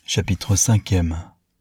Chapitre 5e.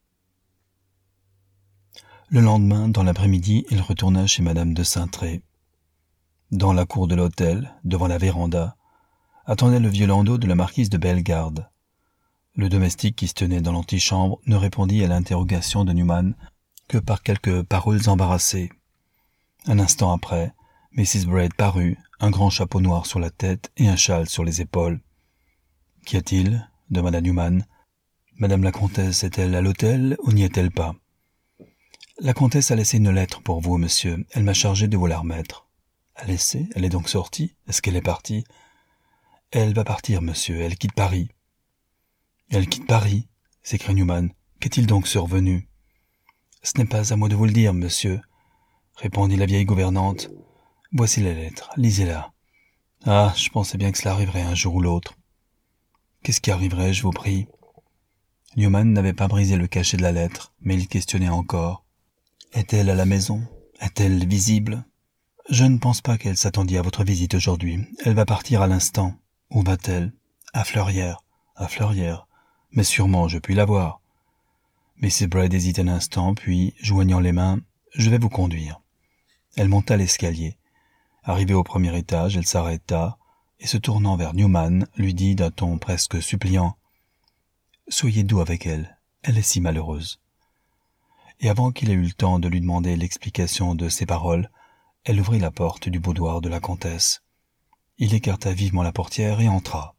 Le lendemain, dans l'après-midi, il retourna chez madame de Saintré. Dans la cour de l'hôtel, devant la véranda, attendait le vieux landau de la marquise de Bellegarde. Le domestique qui se tenait dans l'antichambre ne répondit à l'interrogation de Newman que par quelques paroles embarrassées. Un instant après, Mrs. Braid parut, un grand chapeau noir sur la tête et un châle sur les épaules. « Qu'y a-t-il » demanda Newman. « Madame la comtesse est-elle à l'hôtel ou n'y est-elle pas ?»« La comtesse a laissé une lettre pour vous, monsieur. Elle m'a chargé de vous la remettre. »« A laissé ? Elle est donc sortie ? Est-ce qu'elle est partie ?»« Elle va partir, monsieur. Elle quitte Paris. »« Elle quitte Paris ?» s'écria Newman. « Qu'est-il donc survenu ?»« Ce n'est pas à moi de vous le dire, monsieur, » répondit la vieille gouvernante. « Voici la lettre. Lisez-la. »« Ah, je pensais bien que cela arriverait un jour ou l'autre. »« Qu'est-ce qui arriverait, je vous prie ?» Newman n'avait pas brisé le cachet de la lettre, mais il questionnait encore. Est-elle à la maison? Est-elle visible? Je ne pense pas qu'elle s'attendît à votre visite aujourd'hui. Elle va partir à l'instant. Où va-t-elle? À Fleurières. À Fleurières. Mais sûrement, je puis la voir. Mrs. Braid hésita un instant, puis, joignant les mains, je vais vous conduire. Elle monta l'escalier. Arrivée au premier étage, elle s'arrêta, et se tournant vers Newman, lui dit d'un ton presque suppliant. Soyez doux avec elle, elle est si malheureuse. Et avant qu'il ait eu le temps de lui demander l'explication de ses paroles, elle ouvrit la porte du boudoir de la comtesse. Il écarta vivement la portière et entra.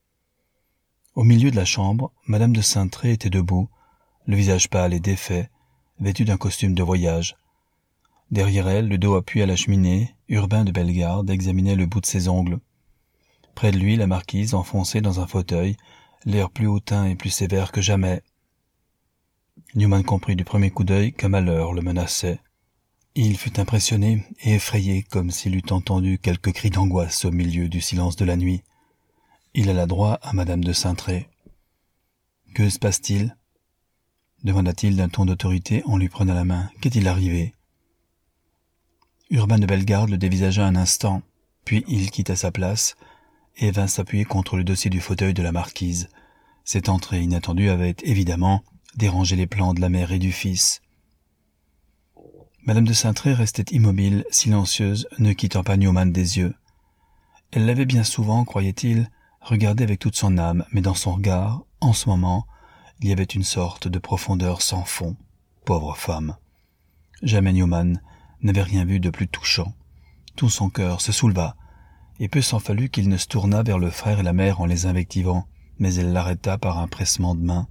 Au milieu de la chambre, madame de Saintré était debout, le visage pâle et défait, vêtue d'un costume de voyage. Derrière elle, le dos appuyé à la cheminée, Urbain de Bellegarde examinait le bout de ses ongles. Près de lui, la marquise, enfoncée dans un fauteuil, l'air plus hautain et plus sévère que jamais. Newman comprit du premier coup d'œil qu'un malheur le menaçait. Il fut impressionné et effrayé comme s'il eût entendu quelques cris d'angoisse au milieu du silence de la nuit. Il alla droit à madame de Saintré. « Que se passe-t-il » demanda-t-il d'un ton d'autorité en lui prenant la main. « Qu'est-il arrivé » Urbain de Bellegarde le dévisagea un instant, puis il quitta sa place et vint s'appuyer contre le dossier du fauteuil de la marquise. Cette entrée inattendue avait évidemment dérangé les plans de la mère et du fils. Madame de Saintré restait immobile, silencieuse, ne quittant pas Newman des yeux. Elle l'avait bien souvent, croyait-il, regardé avec toute son âme, mais dans son regard, en ce moment, il y avait une sorte de profondeur sans fond. Pauvre femme. Jamais Newman n'avait rien vu de plus touchant. Tout son cœur se souleva, et peu s'en fallut qu'il ne se tournât vers le frère et la mère en les invectivant, mais elle l'arrêta par un pressement de main.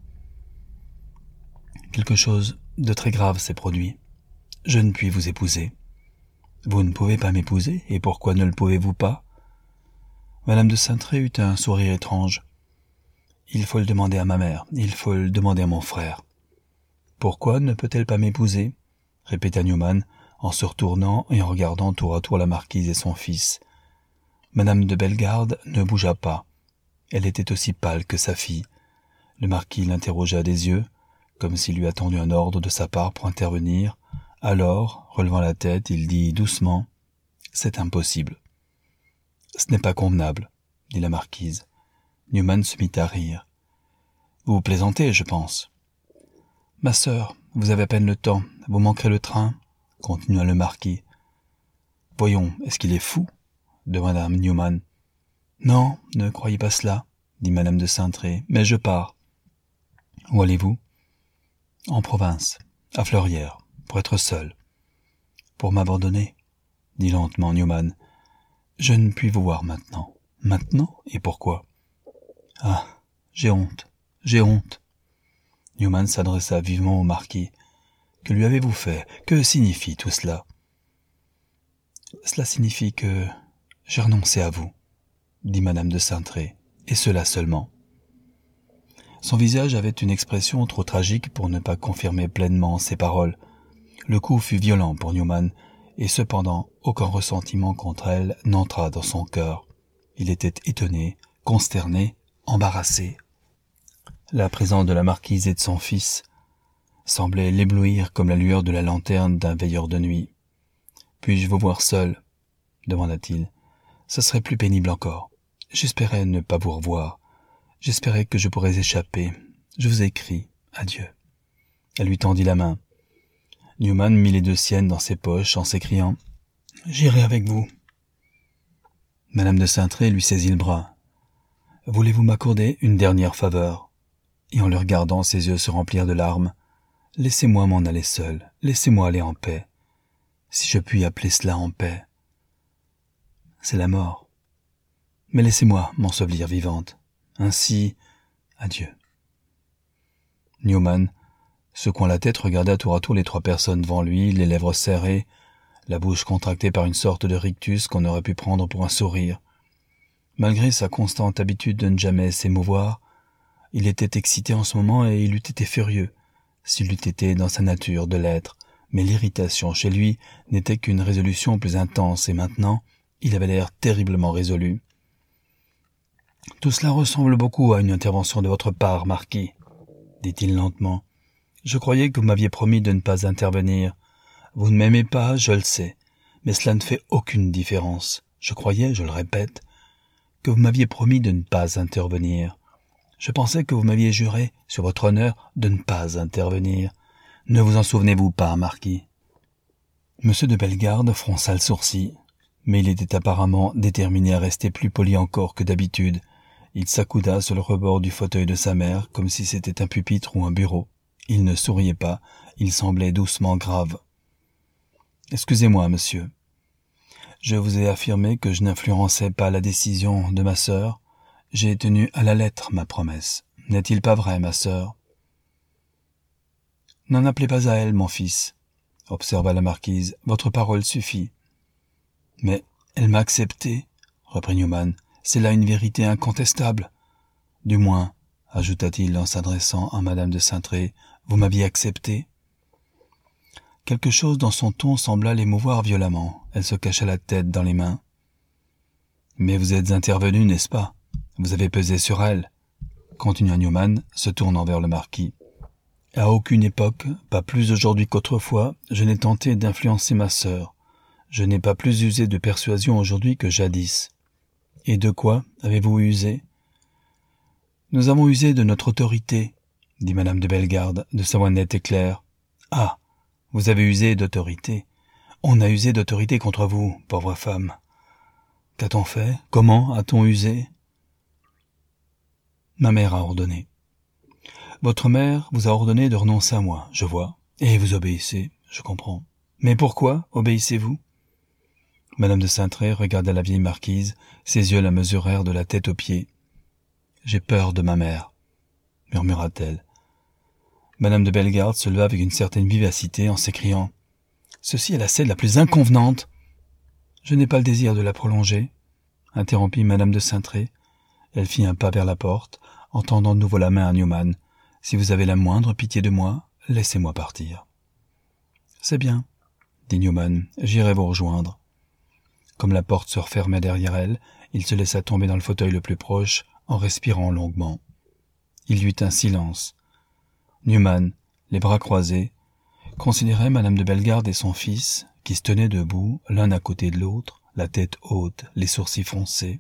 Quelque chose de très grave s'est produit. Je ne puis vous épouser. Vous ne pouvez pas m'épouser, et pourquoi ne le pouvez-vous pas? Madame de Saintré eut un sourire étrange. Il faut le demander à ma mère, il faut le demander à mon frère. Pourquoi ne peut-elle pas m'épouser? Répéta Newman, en se retournant et en regardant tour à tour la marquise et son fils. Madame de Bellegarde ne bougea pas. Elle était aussi pâle que sa fille. Le marquis l'interrogea des yeux, comme s'il eût attendu un ordre de sa part pour intervenir. Alors, relevant la tête, il dit doucement « C'est impossible. »« Ce n'est pas convenable, » dit la marquise. Newman se mit à rire. « Vous plaisantez, je pense. »« Ma sœur, vous avez à peine le temps, vous manquerez le train, » continua le marquis. « Voyons, est-ce qu'il est fou ?» demanda Newman. « Non, ne croyez pas cela, » dit madame de Saintré, « mais je pars. »« Où allez-vous ?»« En province, à Fleurières, pour être seul. »« Pour m'abandonner ?» dit lentement Newman. « Je ne puis vous voir maintenant. »« Maintenant? Et pourquoi ?»« Ah, j'ai honte, j'ai honte. » Newman s'adressa vivement au marquis. « Que lui avez-vous fait? Que signifie tout cela ?»« Cela signifie que j'ai renoncé à vous, » dit madame de Saintré, et cela seulement. Son visage avait une expression trop tragique pour ne pas confirmer pleinement ses paroles. Le coup fut violent pour Newman, et cependant aucun ressentiment contre elle n'entra dans son cœur. Il était étonné, consterné, embarrassé. La présence de la marquise et de son fils semblait l'éblouir comme la lueur de la lanterne d'un veilleur de nuit. « Puis-je vous voir seul ?» demanda-t-il. « Ce serait plus pénible encore. J'espérais ne pas vous revoir. J'espérais que je pourrais échapper. Je vous ai écrit. Adieu. » Elle lui tendit la main. Newman mit les deux siennes dans ses poches en s'écriant « J'irai avec vous. » Madame de Saintré lui saisit le bras. « Voulez-vous m'accorder une dernière faveur ?» Et en le regardant, ses yeux se remplirent de larmes. « Laissez-moi m'en aller seul. Laissez-moi aller en paix. Si je puis appeler cela en paix. C'est la mort. Mais laissez-moi m'ensevelir vivante. Ainsi, adieu. » Newman, secouant la tête, regarda tour à tour les trois personnes devant lui, les lèvres serrées, la bouche contractée par une sorte de rictus qu'on aurait pu prendre pour un sourire. Malgré sa constante habitude de ne jamais s'émouvoir, il était excité en ce moment et il eût été furieux s'il eût été dans sa nature de l'être, mais l'irritation chez lui n'était qu'une résolution plus intense et maintenant il avait l'air terriblement résolu. « Tout cela ressemble beaucoup à une intervention de votre part, marquis, » dit-il lentement. « Je croyais que vous m'aviez promis de ne pas intervenir. Vous ne m'aimez pas, je le sais, mais cela ne fait aucune différence. Je croyais, je le répète, que vous m'aviez promis de ne pas intervenir. Je pensais que vous m'aviez juré, sur votre honneur, de ne pas intervenir. Ne vous en souvenez-vous pas, marquis ?» Monsieur de Bellegarde fronça le sourcil, mais il était apparemment déterminé à rester plus poli encore que d'habitude. Il s'accouda sur le rebord du fauteuil de sa mère, comme si c'était un pupitre ou un bureau. Il ne souriait pas, il semblait doucement grave. « Excusez-moi, monsieur. Je vous ai affirmé que je n'influençais pas la décision de ma sœur. J'ai tenu à la lettre ma promesse. N'est-il pas vrai, ma sœur ? » « N'en appelez pas à elle, mon fils, » observa la marquise. « Votre parole suffit. »« Mais elle m'a accepté, » reprit Newman. « C'est là une vérité incontestable. Du moins, » ajouta-t-il en s'adressant à madame de Saintré, « vous m'aviez accepté. » Quelque chose dans son ton sembla l'émouvoir violemment. Elle se cacha la tête dans les mains. « Mais vous êtes intervenu, n'est-ce pas ? Vous avez pesé sur elle, » continua Newman, se tournant vers le marquis. « À aucune époque, pas plus aujourd'hui qu'autrefois, je n'ai tenté d'influencer ma sœur. Je n'ai pas plus usé de persuasion aujourd'hui que jadis. Et de quoi avez-vous usé ? » « Nous avons usé de notre autorité, » dit madame de Bellegarde, de sa voix nette et claire. « Ah, vous avez usé d'autorité. On a usé d'autorité contre vous, pauvre femme. Qu'a-t-on fait ? Comment a-t-on usé ? Ma mère a ordonné. Votre mère vous a ordonné de renoncer à moi, je vois, et vous obéissez, je comprends. Mais pourquoi obéissez-vous ? Madame de Saintré regarda la vieille marquise, ses yeux la mesurèrent de la tête aux pieds. « J'ai peur de ma mère, » murmura-t-elle. Madame de Bellegarde se leva avec une certaine vivacité en s'écriant « Ceci est la scène la plus inconvenante !»« Je n'ai pas le désir de la prolonger, » interrompit madame de Saintré. Elle fit un pas vers la porte, en tendant de nouveau la main à Newman. « Si vous avez la moindre pitié de moi, laissez-moi partir. »« C'est bien, » dit Newman, « j'irai vous rejoindre. » Comme la porte se refermait derrière elle, il se laissa tomber dans le fauteuil le plus proche, en respirant longuement. Il y eut un silence. Newman, les bras croisés, considérait madame de Bellegarde et son fils, qui se tenaient debout, l'un à côté de l'autre, la tête haute, les sourcils froncés.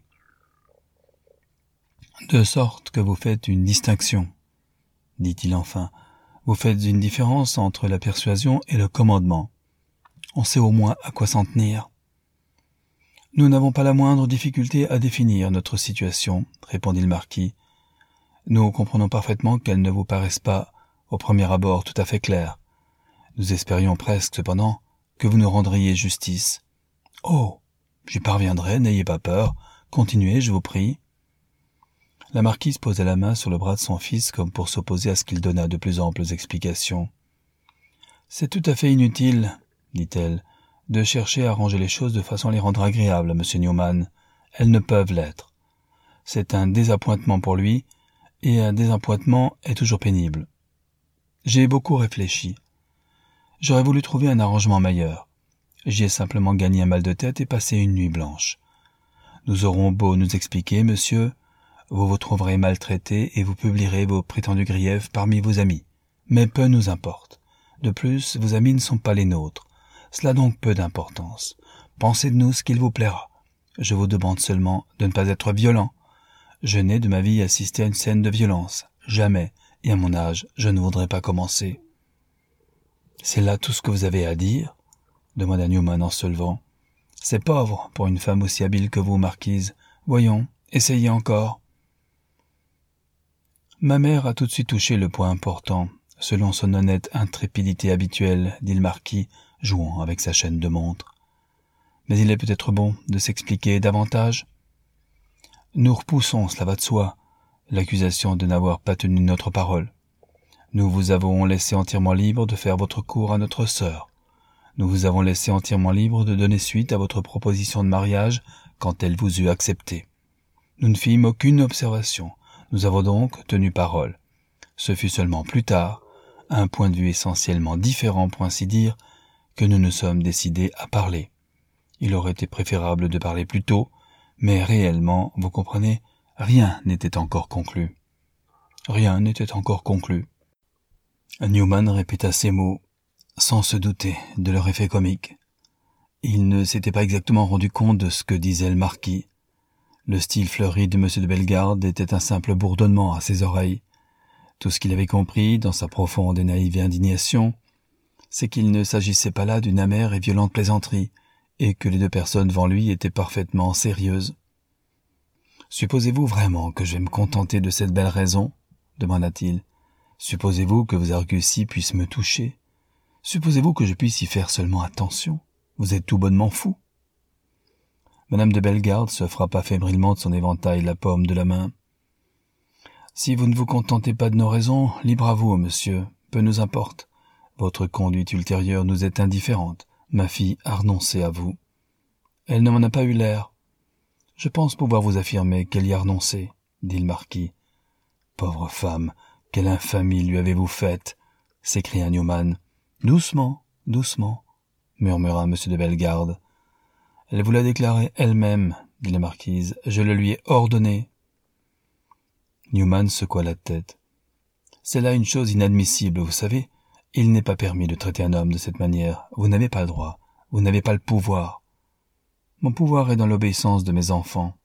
« De sorte que vous faites une distinction, » dit-il enfin. « Vous faites une différence entre la persuasion et le commandement. On sait au moins à quoi s'en tenir. » « Nous n'avons pas la moindre difficulté à définir notre situation, » répondit le marquis. « Nous comprenons parfaitement qu'elle ne vous paraisse pas, au premier abord, tout à fait claire. Nous espérions presque, cependant, que vous nous rendriez justice. »« Oh, j'y parviendrai, n'ayez pas peur. Continuez, je vous prie. » La marquise posa la main sur le bras de son fils comme pour s'opposer à ce qu'il donnât de plus amples explications. « C'est tout à fait inutile, » dit-elle, de chercher à arranger les choses de façon à les rendre agréables à M. Newman. Elles ne peuvent l'être. C'est un désappointement pour lui, et un désappointement est toujours pénible. J'ai beaucoup réfléchi. J'aurais voulu trouver un arrangement meilleur. J'y ai simplement gagné un mal de tête et passé une nuit blanche. Nous aurons beau nous expliquer, monsieur, vous vous trouverez maltraité et vous publierez vos prétendus griefs parmi vos amis. Mais peu nous importe. De plus, vos amis ne sont pas les nôtres. Cela a donc peu d'importance. Pensez de nous ce qu'il vous plaira. Je vous demande seulement de ne pas être violent. Je n'ai de ma vie assisté à une scène de violence. Jamais. et à mon âge, je ne voudrais pas commencer. »« C'est là tout ce que vous avez à dire ?» demanda Newman en se levant. « C'est pauvre pour une femme aussi habile que vous, marquise. Voyons, essayez encore. » Ma mère a tout de suite touché le point important, selon son honnête intrépidité habituelle, dit le marquis, jouant avec sa chaîne de montre. Mais il est peut-être bon de s'expliquer davantage. Nous repoussons, cela va de soi, l'accusation de n'avoir pas tenu notre parole. Nous vous avons laissé entièrement libre de faire votre cour à notre sœur. Nous vous avons laissé entièrement libre de donner suite à votre proposition de mariage quand elle vous eut accepté. Nous ne fîmes aucune observation. Nous avons donc tenu parole. Ce fut seulement plus tard, à un point de vue essentiellement différent pour ainsi dire, que nous nous sommes décidés à parler. Il aurait été préférable de parler plus tôt, mais réellement, vous comprenez, rien n'était encore conclu. Rien n'était encore conclu. Newman répéta ces mots, sans se douter de leur effet comique. Il ne s'était pas exactement rendu compte de ce que disait le marquis. Le style fleuri de M. de Bellegarde était un simple bourdonnement à ses oreilles. Tout ce qu'il avait compris, dans sa profonde et naïve indignation, c'est qu'il ne s'agissait pas là d'une amère et violente plaisanterie, et que les deux personnes devant lui étaient parfaitement sérieuses. « Supposez-vous vraiment que je vais me contenter de cette belle raison ?» demanda-t-il. « Supposez-vous que vos arguties puissent me toucher? Supposez-vous que je puisse y faire seulement attention? Vous êtes tout bonnement fou. » Madame de Bellegarde se frappa fébrilement de son éventail la paume de la main. « Si vous ne vous contentez pas de nos raisons, libre à vous, monsieur, peu nous importe. Votre conduite ultérieure nous est indifférente. Ma fille a renoncé à vous. Elle ne m'en a pas eu l'air. Je pense pouvoir vous affirmer qu'elle y a renoncé, dit le marquis. Pauvre femme, quelle infamie lui avez-vous faite? S'écria Newman. Doucement, doucement, murmura M. de Bellegarde. Elle vous l'a déclaré elle-même, dit la marquise. Je le lui ai ordonné. Newman secoua la tête. C'est là une chose inadmissible, vous savez. Il n'est pas permis de traiter un homme de cette manière. Vous n'avez pas le droit. Vous n'avez pas le pouvoir. Mon pouvoir est dans l'obéissance de mes enfants.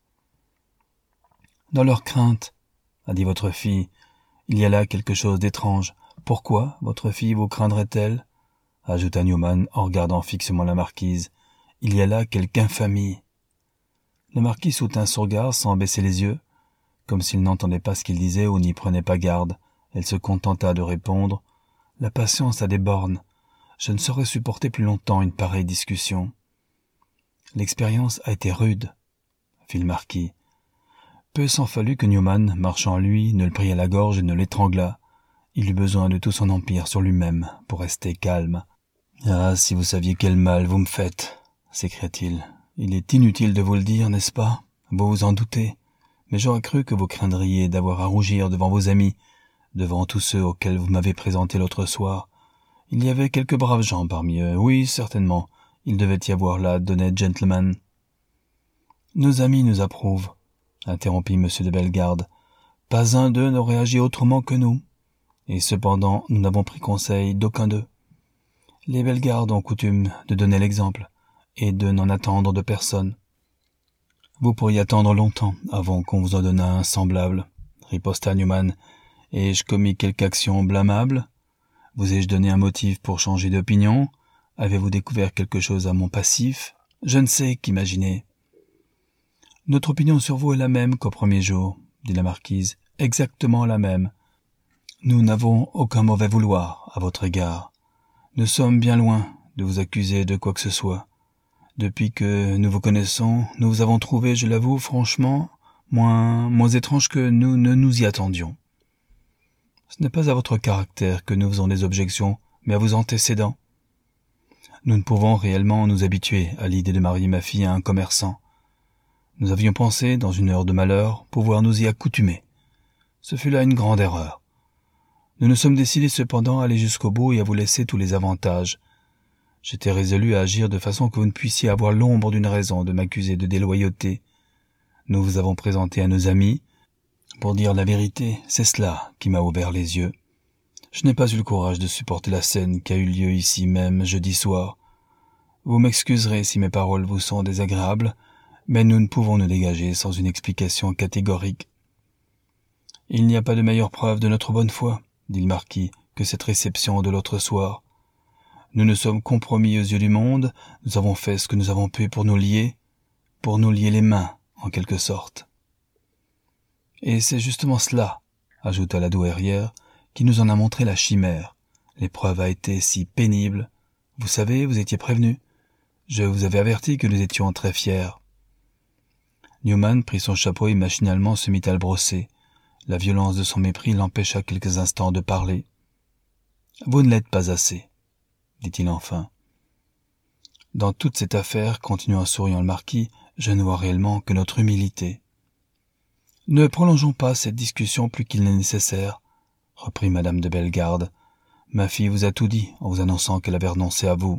Dans leur crainte, a dit votre fille, il y a là quelque chose d'étrange. Pourquoi votre fille vous craindrait-elle? Ajouta Newman en regardant fixement la marquise. Il y a là quelque infamie. Le marquis soutint son regard sans baisser les yeux, comme s'il n'entendait pas ce qu'il disait ou n'y prenait pas garde. Elle se contenta de répondre. La patience a des bornes. Je ne saurais supporter plus longtemps une pareille discussion. L'expérience a été rude, fit le marquis. Peu s'en fallut que Newman, marchant à lui, ne le prit à la gorge et ne l'étranglât. Il eut besoin de tout son empire sur lui-même pour rester calme. « Ah, si vous saviez quel mal vous me faites !» s'écria-t-il. « Il est inutile de vous le dire, n'est-ce pas? Vous vous en doutez. Mais j'aurais cru que vous craindriez d'avoir à rougir devant vos amis, devant tous ceux auxquels vous m'avez présenté l'autre soir. Il y avait quelques braves gens parmi eux. Oui, certainement. Il devait y avoir là d'honnêtes gentlemen. »« Nos amis nous approuvent, » interrompit M. de Bellegarde. « Pas un d'eux n'aurait agi autrement que nous. Et cependant, nous n'avons pris conseil d'aucun d'eux. Les Bellegarde ont coutume de donner l'exemple, et de n'en attendre de personne. »« Vous pourriez attendre longtemps avant qu'on vous en donnât un semblable, » riposta Newman. « Ai-je commis quelque action blâmable? Vous ai-je donné un motif pour changer d'opinion? Avez-vous découvert quelque chose à mon passif? Je ne sais qu'imaginer. »« Notre opinion sur vous est la même qu'au premier jour, » dit la marquise, « exactement la même. Nous n'avons aucun mauvais vouloir à votre égard. Nous sommes bien loin de vous accuser de quoi que ce soit. Depuis que nous vous connaissons, nous vous avons trouvé, je l'avoue, franchement, moins étrange que nous ne nous y attendions. Ce n'est pas à votre caractère que nous faisons des objections, mais à vos antécédents. Nous ne pouvons réellement nous habituer à l'idée de marier ma fille à un commerçant. Nous avions pensé, dans une heure de malheur, pouvoir nous y accoutumer. Ce fut là une grande erreur. Nous nous sommes décidés cependant à aller jusqu'au bout et à vous laisser tous les avantages. J'étais résolu à agir de façon que vous ne puissiez avoir l'ombre d'une raison de m'accuser de déloyauté. Nous vous avons présenté à nos amis. Pour dire la vérité, c'est cela qui m'a ouvert les yeux. Je n'ai pas eu le courage de supporter la scène qui a eu lieu ici même jeudi soir. Vous m'excuserez si mes paroles vous sont désagréables, mais nous ne pouvons nous dégager sans une explication catégorique. Il n'y a pas de meilleure preuve de notre bonne foi, dit le marquis, que cette réception de l'autre soir. Nous nous sommes compromis aux yeux du monde, nous avons fait ce que nous avons pu pour nous lier les mains, en quelque sorte. Et c'est justement cela, ajouta la douairière, qui nous en a montré la chimère. L'épreuve a été si pénible. Vous savez, vous étiez prévenu. Je vous avais averti que nous étions très fiers. Newman prit son chapeau et machinalement se mit à le brosser. La violence de son mépris l'empêcha quelques instants de parler. « Vous ne l'êtes pas assez, » dit-il enfin. « Dans toute cette affaire, continua en souriant le marquis, je ne vois réellement que notre humilité. »« Ne prolongeons pas cette discussion plus qu'il n'est nécessaire, » reprit madame de Bellegarde. « Ma fille vous a tout dit en vous annonçant qu'elle avait renoncé à vous. »«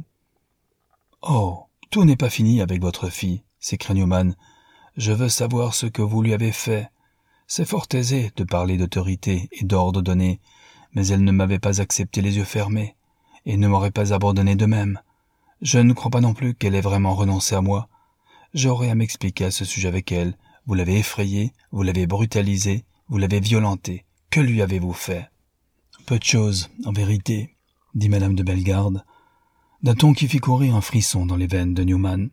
Oh, tout n'est pas fini avec votre fille, » s'écria Newman. « Je veux savoir ce que vous lui avez fait. C'est fort aisé de parler d'autorité et d'ordre donné, mais elle ne m'avait pas accepté les yeux fermés, et ne m'aurait pas abandonné de même. Je ne crois pas non plus qu'elle ait vraiment renoncé à moi. J'aurai à m'expliquer à ce sujet avec elle. Vous l'avez effrayée, vous l'avez brutalisée, vous l'avez violentée. Que lui avez-vous fait ? » « Peu de choses, en vérité, » dit madame de Bellegarde, d'un ton qui fit courir un frisson dans les veines de Newman.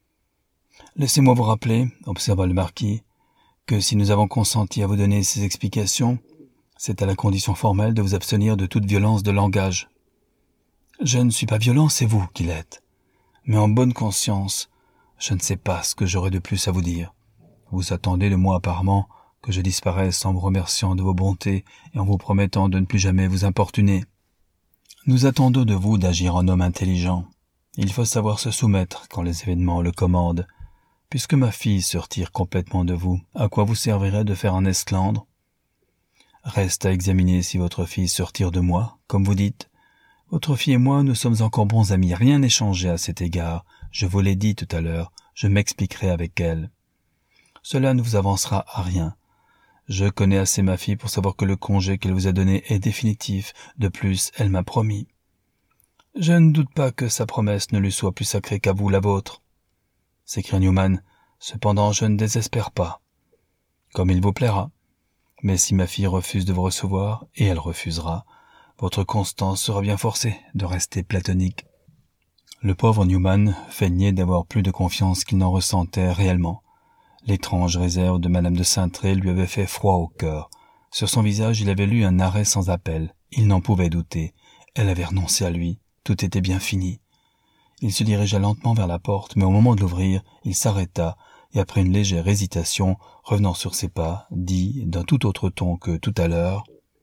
« Laissez-moi vous rappeler, » observa le marquis, « que si nous avons consenti à vous donner ces explications, c'est à la condition formelle de vous abstenir de toute violence de langage. Je ne suis pas violent, c'est vous qui l'êtes. Mais en bonne conscience, je ne sais pas ce que j'aurai de plus à vous dire. Vous attendez de moi apparemment que je disparaisse en vous remerciant de vos bontés et en vous promettant de ne plus jamais vous importuner. Nous attendons de vous d'agir en homme intelligent. Il faut savoir se soumettre quand les événements le commandent. Puisque ma fille se retire complètement de vous, à quoi vous servirait de faire un esclandre ? Reste à examiner si votre fille se retire de moi, comme vous dites. Votre fille et moi, nous sommes encore bons amis, rien n'est changé à cet égard. Je vous l'ai dit tout à l'heure, je m'expliquerai avec elle. Cela ne vous avancera à rien. Je connais assez ma fille pour savoir que le congé qu'elle vous a donné est définitif. De plus, elle m'a promis. Je ne doute pas que sa promesse ne lui soit plus sacrée qu'à vous la vôtre, s'écria Newman. Cependant, je ne désespère pas. Comme il vous plaira. Mais si ma fille refuse de vous recevoir, et elle refusera, votre Constance sera bien forcée de rester platonique. Le pauvre Newman feignait d'avoir plus de confiance qu'il n'en ressentait réellement. L'étrange réserve de madame de Saintré lui avait fait froid au cœur. Sur son visage, il avait lu un arrêt sans appel. Il n'en pouvait douter. Elle avait renoncé à lui. Tout était bien fini. Il se dirigea lentement vers la porte, mais au moment de l'ouvrir, il s'arrêta, et après une légère hésitation, revenant sur ses pas, dit, d'un tout autre ton que tout à l'heure,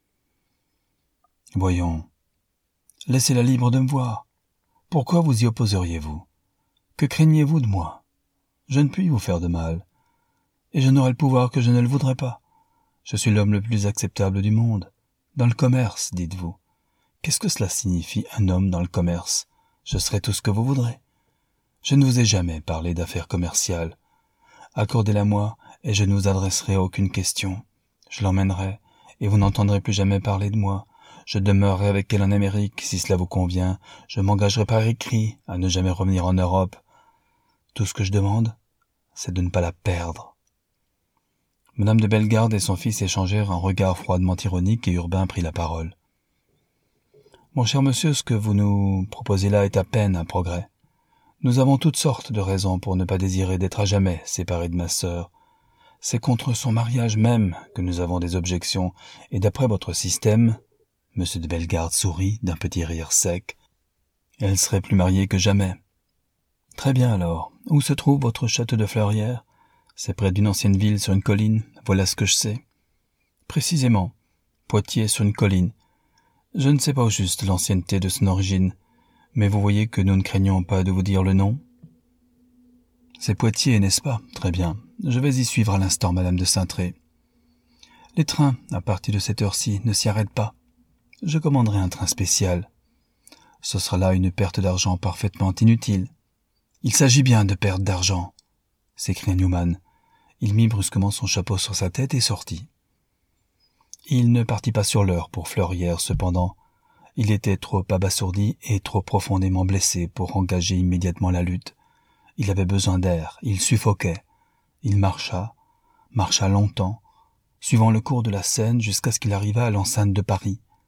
« Voyons, laissez-la libre de me voir. Pourquoi vous y opposeriez-vous ? Que craignez-vous de moi ? Je ne puis vous faire de mal. Et je n'aurai le pouvoir que je ne le voudrais pas. Je suis l'homme le plus acceptable du monde. Dans le commerce, dites-vous. Qu'est-ce que cela signifie, un homme dans le commerce ? Je serai tout ce que vous voudrez. Je ne vous ai jamais parlé d'affaires commerciales. Accordez-la-moi, et je ne vous adresserai aucune question. Je l'emmènerai, et vous n'entendrez plus jamais parler de moi. Je demeurerai avec elle en Amérique, si cela vous convient. Je m'engagerai par écrit à ne jamais revenir en Europe. Tout ce que je demande, c'est de ne pas la perdre. » Madame de Bellegarde et son fils échangèrent un regard froidement ironique et Urbain prit la parole. « Mon cher monsieur, ce que vous nous proposez là est à peine un progrès. Nous avons toutes sortes de raisons pour ne pas désirer d'être à jamais séparés de ma sœur. C'est contre son mariage même que nous avons des objections, et d'après votre système, monsieur de Bellegarde sourit d'un petit rire sec, elle serait plus mariée que jamais. Très bien alors, où se trouve votre château de Fleurières ? C'est près d'une ancienne ville sur une colline, voilà ce que je sais. Précisément, Poitiers sur une colline. Je ne sais pas au juste l'ancienneté de son origine, mais vous voyez que nous ne craignons pas de vous dire le nom. C'est Poitiers, n'est-ce pas ? Très bien. Je vais y suivre à l'instant, madame de Saintré. Les trains, à partir de cette heure-ci, ne s'y arrêtent pas. Je commanderai un train spécial. Ce sera là une perte d'argent parfaitement inutile. Il s'agit bien de perte d'argent, s'écria Newman. Il mit brusquement son chapeau sur sa tête et sortit. Il ne partit pas sur l'heure pour Fleurières, cependant. Il était trop abasourdi et trop profondément blessé pour engager immédiatement la lutte. Il avait besoin d'air, il suffoquait. Il marcha longtemps, suivant le cours de la Seine jusqu'à ce qu'il arrivât à l'enceinte de Paris.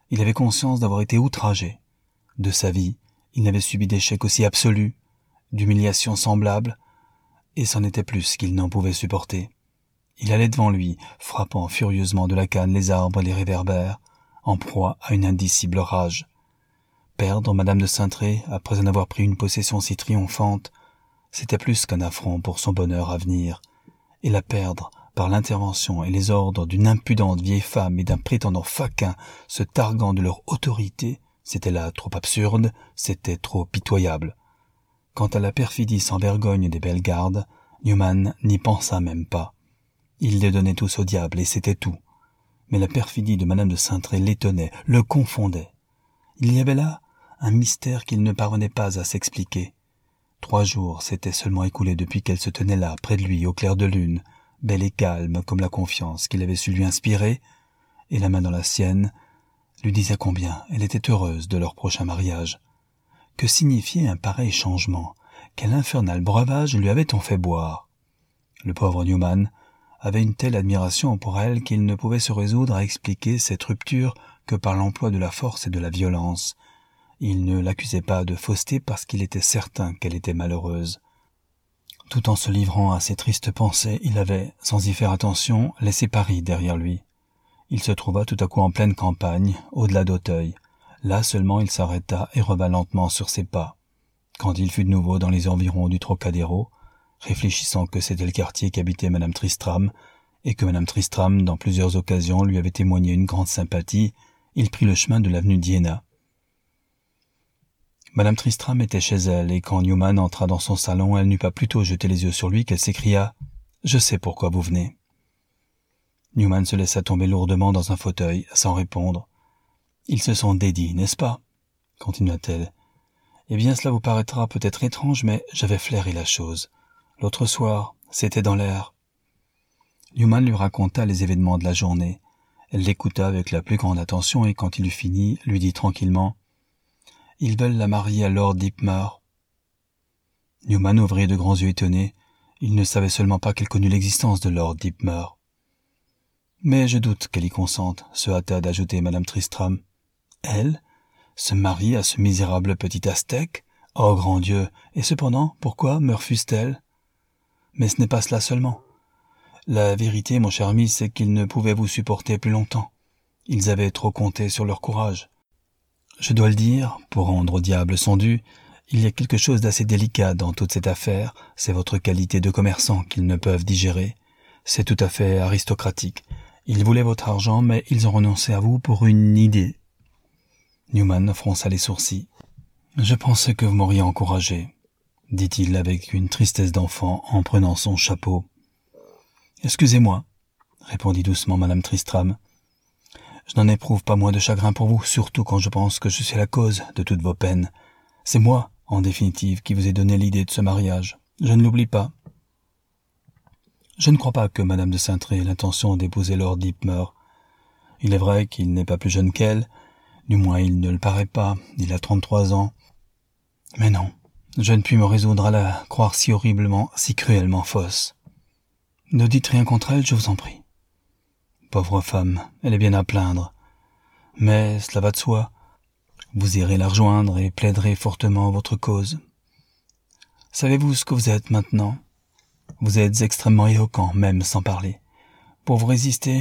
Il avait conscience d'avoir été outragé. De sa vie, il n'avait subi d'échecs aussi absolus, d'humiliations semblables, et c'en était plus qu'il n'en pouvait supporter. Il allait devant lui, frappant furieusement de la canne les arbres et les réverbères, en proie à une indicible rage. Perdre madame de Saintré, après en avoir pris une possession si triomphante, c'était plus qu'un affront pour son bonheur à venir, et la perdre par l'intervention et les ordres d'une impudente vieille femme et d'un prétendant faquin se targuant de leur autorité, c'était là trop absurde, c'était trop pitoyable. Quant à la perfidie sans vergogne des Bellegarde, Newman n'y pensa même pas. Il les donnait tous au diable et c'était tout. Mais la perfidie de madame de Saintré l'étonnait, le confondait. Il y avait là un mystère qu'il ne parvenait pas à s'expliquer. 3 jours s'étaient seulement écoulés depuis qu'elle se tenait là, près de lui, au clair de lune, belle et calme comme la confiance qu'il avait su lui inspirer, et la main dans la sienne lui disait combien elle était heureuse de leur prochain mariage. Que signifiait un pareil changement? Quel infernal breuvage lui avait-on fait boire? Le pauvre Newman avait une telle admiration pour elle qu'il ne pouvait se résoudre à expliquer cette rupture que par l'emploi de la force et de la violence. Il ne l'accusait pas de fausseté parce qu'il était certain qu'elle était malheureuse. Tout en se livrant à ses tristes pensées, il avait, sans y faire attention, laissé Paris derrière lui. Il se trouva tout à coup en pleine campagne, au-delà d'Auteuil. Là seulement il s'arrêta et revint lentement sur ses pas. Quand il fut de nouveau dans les environs du Trocadéro, réfléchissant que c'était le quartier qu'habitait madame Tristram, et que madame Tristram, dans plusieurs occasions, lui avait témoigné une grande sympathie, il prit le chemin de l'avenue d'Iéna. Madame Tristram était chez elle, et quand Newman entra dans son salon, elle n'eut pas plutôt jeté les yeux sur lui qu'elle s'écria « Je sais pourquoi vous venez ». Newman se laissa tomber lourdement dans un fauteuil, sans répondre. « Ils se sont dédits, n'est-ce pas ?» continua-t-elle. « Eh bien, cela vous paraîtra peut-être étrange, mais j'avais flairé la chose. L'autre soir, c'était dans l'air. » Newman lui raconta les événements de la journée. Elle l'écouta avec la plus grande attention et quand il eut fini, lui dit tranquillement « Ils veulent la marier à Lord Dipmore. » Newman ouvrit de grands yeux étonnés. Il ne savait seulement pas qu'elle connût l'existence de Lord Dipmore. « Mais je doute qu'elle y consente, » se hâta d'ajouter madame Tristram. « Elle ? Se marier à ce misérable petit aztèque ? Oh, grand Dieu ! Et cependant, pourquoi me refuse-t-elle ? Mais ce n'est pas cela seulement. La vérité, mon cher ami, c'est qu'ils ne pouvaient vous supporter plus longtemps. Ils avaient trop compté sur leur courage. Je dois le dire, pour rendre au diable son dû, il y a quelque chose d'assez délicat dans toute cette affaire, c'est votre qualité de commerçant qu'ils ne peuvent digérer. C'est tout à fait aristocratique. Ils voulaient votre argent, mais ils ont renoncé à vous pour une idée. Newman fronça les sourcils. « Je pensais que vous m'auriez encouragé, » dit-il avec une tristesse d'enfant en prenant son chapeau. « Excusez-moi, » répondit doucement madame Tristram. « Je n'en éprouve pas moins de chagrin pour vous, surtout quand je pense que je suis la cause de toutes vos peines. C'est moi, en définitive, qui vous ai donné l'idée de ce mariage. Je ne l'oublie pas. Je ne crois pas que madame de Saintré ait l'intention d'épouser Lord Dipmore. Il est vrai qu'il n'est pas plus jeune qu'elle, du moins il ne le paraît pas, il a 33 ans. Mais non, je ne puis me résoudre à la croire si horriblement, si cruellement fausse. Ne dites rien contre elle, je vous en prie. Pauvre femme, elle est bien à plaindre. Mais cela va de soi. Vous irez la rejoindre et plaiderez fortement votre cause. Savez-vous ce que vous êtes maintenant ? Vous êtes extrêmement éloquent, même sans parler. Pour vous résister,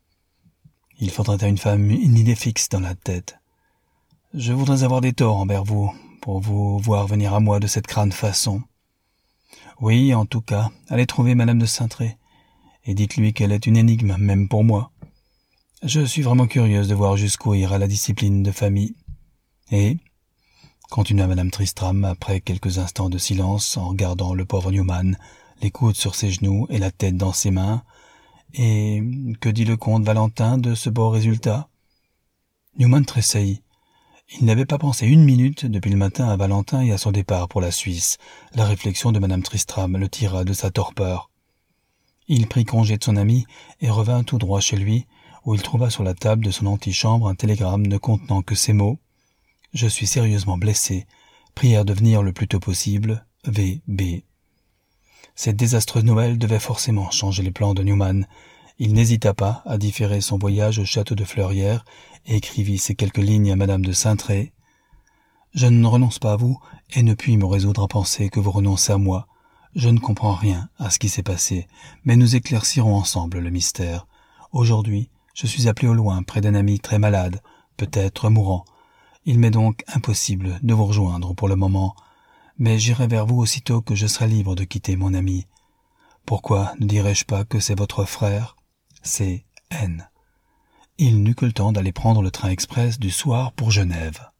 il faudrait à une femme une idée fixe dans la tête. Je voudrais avoir des torts envers vous, pour vous voir venir à moi de cette crâne façon. Oui, en tout cas, allez trouver madame de Saintré, et dites-lui qu'elle est une énigme, même pour moi. Je suis vraiment curieuse de voir jusqu'où ira la discipline de famille. Et, continua madame Tristram après quelques instants de silence en regardant le pauvre Newman, les coudes sur ses genoux et la tête dans ses mains, et que dit le comte Valentin de ce beau résultat ? Newman tressaillit. Il n'avait pas pensé une minute depuis le matin à Valentin et à son départ pour la Suisse. La réflexion de madame Tristram le tira de sa torpeur. Il prit congé de son ami et revint tout droit chez lui, où il trouva sur la table de son antichambre un télégramme ne contenant que ces mots « Je suis sérieusement blessé. Prière de venir le plus tôt possible. V.B. » Cette désastreuse nouvelle devait forcément changer les plans de Newman. Il n'hésita pas à différer son voyage au château de Fleurières et écrivit ces quelques lignes à madame de Saintré. « Je ne renonce pas à vous et ne puis me résoudre à penser que vous renoncez à moi. Je ne comprends rien à ce qui s'est passé, mais nous éclaircirons ensemble le mystère. Aujourd'hui, je suis appelé au loin près d'un ami très malade, peut-être mourant. Il m'est donc impossible de vous rejoindre pour le moment, mais j'irai vers vous aussitôt que je serai libre de quitter mon ami. Pourquoi ne dirais-je pas que c'est votre frère? C'est N. Il n'eut que le temps d'aller prendre le train express du soir pour Genève.